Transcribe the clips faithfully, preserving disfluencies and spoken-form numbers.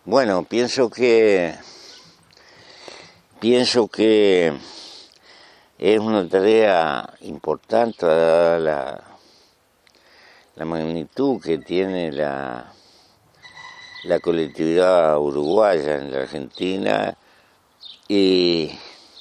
Bueno, pienso que pienso que es una tarea importante dada la, la magnitud que tiene la, la colectividad uruguaya en la Argentina y,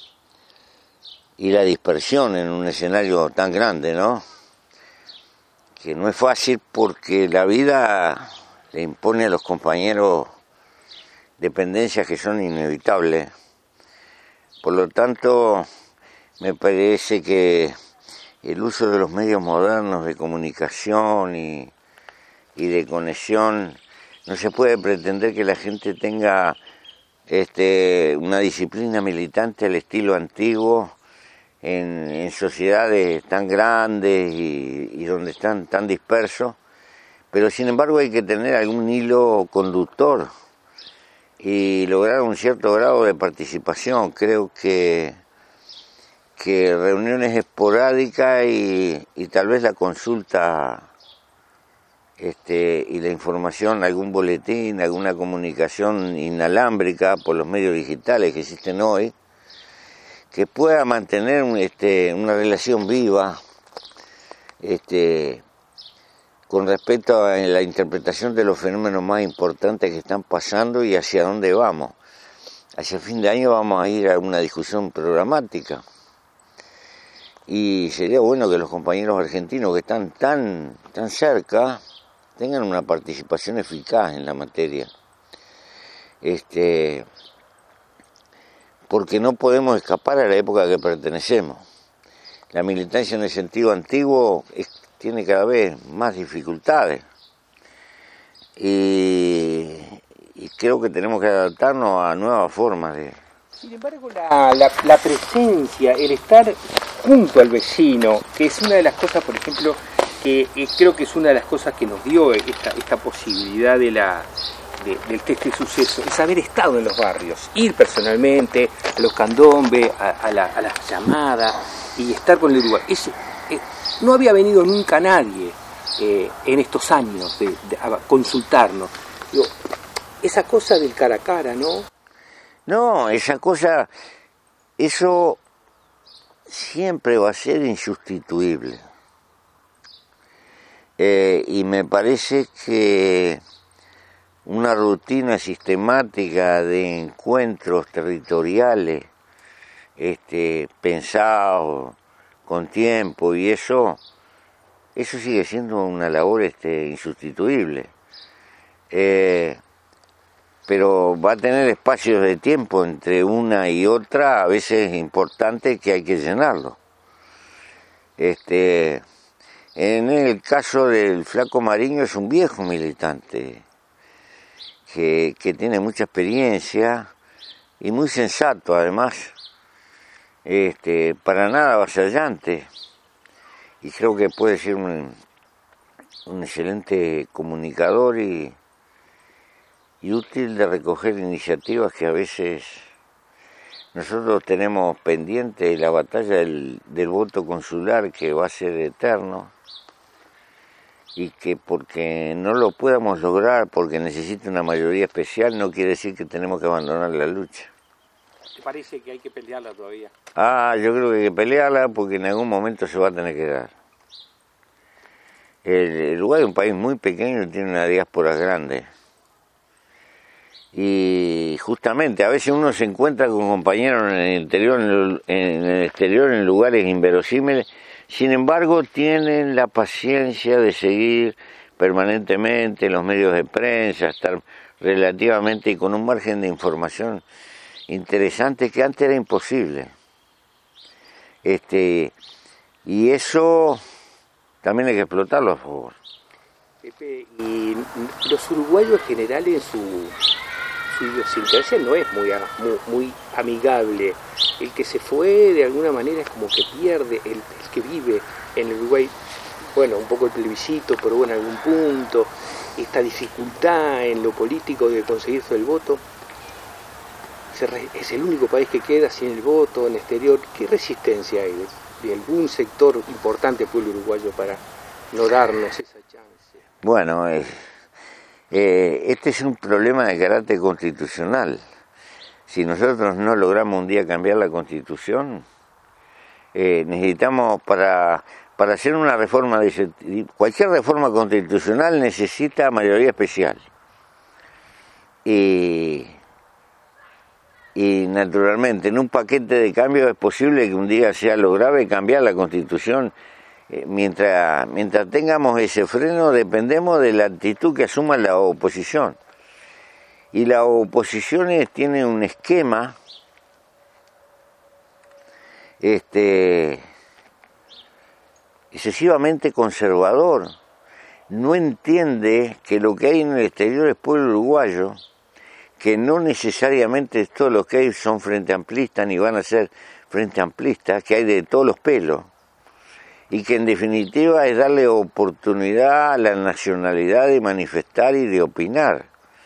y la dispersión en un escenario tan grande, ¿no? Que no es fácil porque la vida le impone a los compañeros dependencias que son inevitables. Por lo tanto, me parece que el uso de los medios modernos de comunicación y, y de conexión, no se puede pretender que la gente tenga este, una disciplina militante al estilo antiguo en, en sociedades tan grandes y, y donde están tan dispersos, pero sin embargo hay que tener algún hilo conductor y lograr un cierto grado de participación. Creo que, que reuniones esporádicas y, y tal vez la consulta este, y la información, algún boletín, alguna comunicación inalámbrica por los medios digitales que existen hoy, que pueda mantener este, una relación viva este, con respecto a la interpretación de los fenómenos más importantes que están pasando y hacia dónde vamos. Hacia el fin de año vamos a ir a una discusión programática y sería bueno que los compañeros argentinos que están tan, tan cerca tengan una participación eficaz en la materia. Este, porque no podemos escapar a la época a la que pertenecemos. La militancia en el sentido antiguo es, tiene cada vez más dificultades y, y creo que tenemos que adaptarnos a nuevas formas de... Sin embargo, la, la, la presencia, el estar junto al vecino, que es una de las cosas, por ejemplo, que eh, creo que es una de las cosas que nos dio esta, esta posibilidad de la... De, del este suceso, es haber estado en los barrios, ir personalmente a los candombes, a, a, la, a las llamadas y estar con el Uruguay. Es, eh, no había venido nunca nadie eh, en estos años de, de, a consultarnos. Digo, esa cosa del cara a cara, ¿no? No, esa cosa, eso siempre va a ser insustituible. Eh, y me parece que una rutina sistemática de encuentros territoriales, este, pensados con tiempo y eso, eso sigue siendo una labor este, insustituible. Eh, pero va a tener espacios de tiempo entre una y otra, a veces importantes, que hay que llenarlo. Este, en el caso del Flaco Mariño es un viejo militante, Que, que tiene mucha experiencia y muy sensato además, este, para nada avasallante, y creo que puede ser un, un excelente comunicador y, y útil de recoger iniciativas que a veces nosotros tenemos pendiente, la batalla del, del voto consular, que va a ser eterno, y que porque no lo podamos lograr, porque necesita una mayoría especial, no quiere decir que tenemos que abandonar la lucha. ¿Te parece que hay que pelearla todavía? Ah, yo creo que hay que pelearla porque en algún momento se va a tener que dar. El Uruguay es un país muy pequeño y tiene una diáspora grande. Y justamente a veces uno se encuentra con compañeros en el interior, en el exterior, en lugares inverosímiles. Sin embargo, tienen la paciencia de seguir permanentemente en los medios de prensa, estar relativamente y con un margen de información interesante que antes era imposible. Este, y eso también hay que explotarlo a favor. Pepe, y los uruguayos en general en su, su idiosincrasia no es muy, muy, muy amigable. El que se fue de alguna manera es como que pierde, el, el que vive en el Uruguay, bueno, un poco el plebiscito, pero bueno, en algún punto, esta dificultad en lo político de conseguirse el voto, es el único país que queda sin el voto en el exterior. ¿Qué resistencia hay de, de algún sector importante del pueblo uruguayo para no darnos esa chance? Bueno, eh, Eh, este es un problema de carácter constitucional. Si nosotros no logramos un día cambiar la Constitución, eh, necesitamos para, para hacer una reforma, de cualquier reforma constitucional necesita mayoría especial. Y, y naturalmente en un paquete de cambios es posible que un día sea lograble cambiar la Constitución. Eh, mientras, mientras tengamos ese freno dependemos de la actitud que asuma la oposición. Y la oposición tiene un esquema este, excesivamente conservador. No entiende que lo que hay en el exterior es pueblo uruguayo, que no necesariamente todos los que hay son frente amplistas ni van a ser frente amplistas, que hay de todos los pelos, y que en definitiva es darle oportunidad a la nacionalidad de manifestar y de opinar.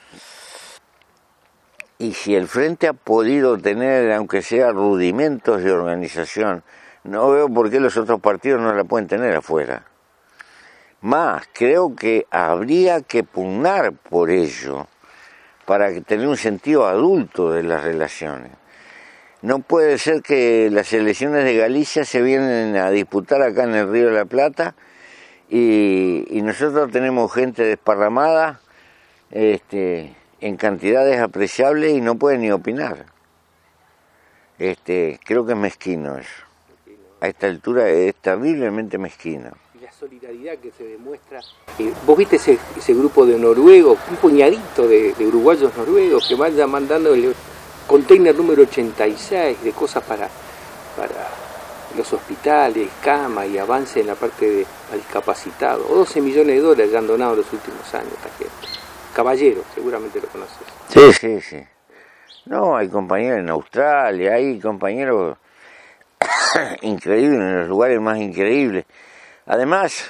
Y si el Frente ha podido tener, aunque sea rudimentos de organización, no veo por qué los otros partidos no la pueden tener afuera. Más, creo que habría que pugnar por ello, para tener un sentido adulto de las relaciones. No puede ser que las elecciones de Galicia se vienen a disputar acá en el Río de la Plata y, y nosotros tenemos gente desparramada, este... en cantidades apreciables y no puede ni opinar. Este, creo que es mezquino eso. A esta altura es terriblemente mezquino. Y la solidaridad que se demuestra. Eh, Vos viste ese, ese grupo de noruegos, un puñadito de, de uruguayos noruegos que vayan mandando el container número ochenta y seis de cosas para, para los hospitales, cama y avance en la parte de discapacitados. doce millones de dólares ya han donado en los últimos años esta gente. Caballero, seguramente lo conoces. Sí, sí, sí. No, hay compañeros en Australia, hay compañeros increíbles, en los lugares más increíbles. Además,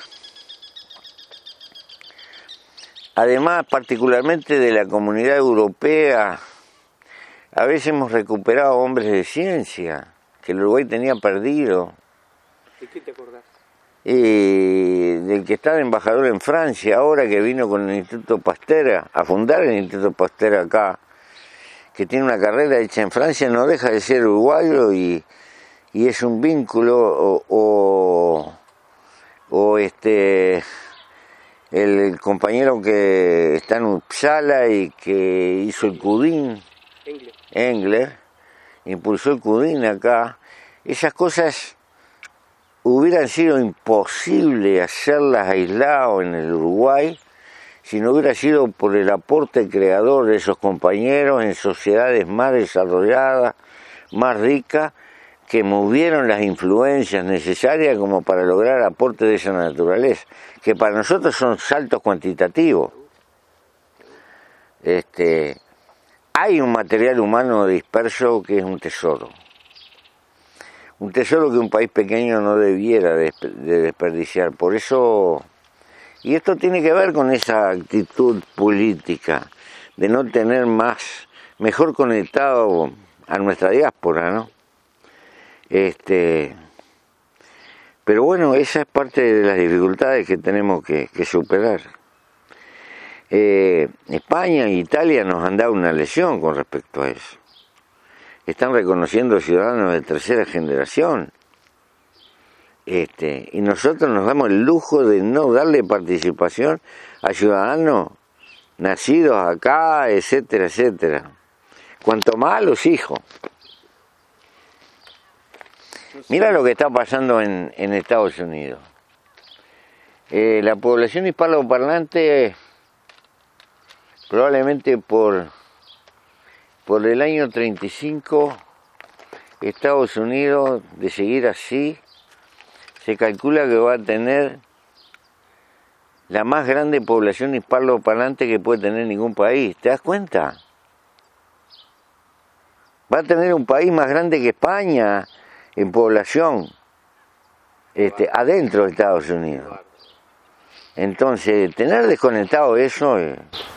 además, particularmente de la comunidad europea, a veces hemos recuperado hombres de ciencia, que el Uruguay tenía perdido. ¿De qué te acordás? Y del que está de embajador en Francia ahora, que vino con el Instituto Pasteur a fundar el Instituto Pasteur acá, que tiene una carrera hecha en Francia, no deja de ser uruguayo y, y es un vínculo, o, o, o este el, el compañero que está en Uppsala y que hizo el Cudín, Engler, Engler impulsó el Cudín acá. Esas cosas hubieran sido imposible hacerlas aislado en el Uruguay si no hubiera sido por el aporte creador de esos compañeros en sociedades más desarrolladas, más ricas, que movieron las influencias necesarias como para lograr aportes de esa naturaleza, que para nosotros son saltos cuantitativos. Este, hay un material humano disperso que es un tesoro. Un tesoro que un país pequeño no debiera de desperdiciar. Por eso, y esto tiene que ver con esa actitud política de no tener más, mejor conectado a nuestra diáspora, ¿no? Este, pero bueno, esa es parte de las dificultades que tenemos que, que superar. Eh, España e Italia nos han dado una lección con respecto a eso. Están reconociendo ciudadanos de tercera generación. Este, y nosotros nos damos el lujo de no darle participación a ciudadanos nacidos acá, etcétera, etcétera. Cuanto más a los hijos. Mira lo que está pasando en, en Estados Unidos. Eh, la población hispanoparlante, probablemente por... Por el año treinta y cinco, Estados Unidos, de seguir así, se calcula que va a tener la más grande población hispanoparlante que puede tener ningún país. ¿Te das cuenta? Va a tener un país más grande que España en población, este, adentro de Estados Unidos. Entonces, tener desconectado eso... Eh,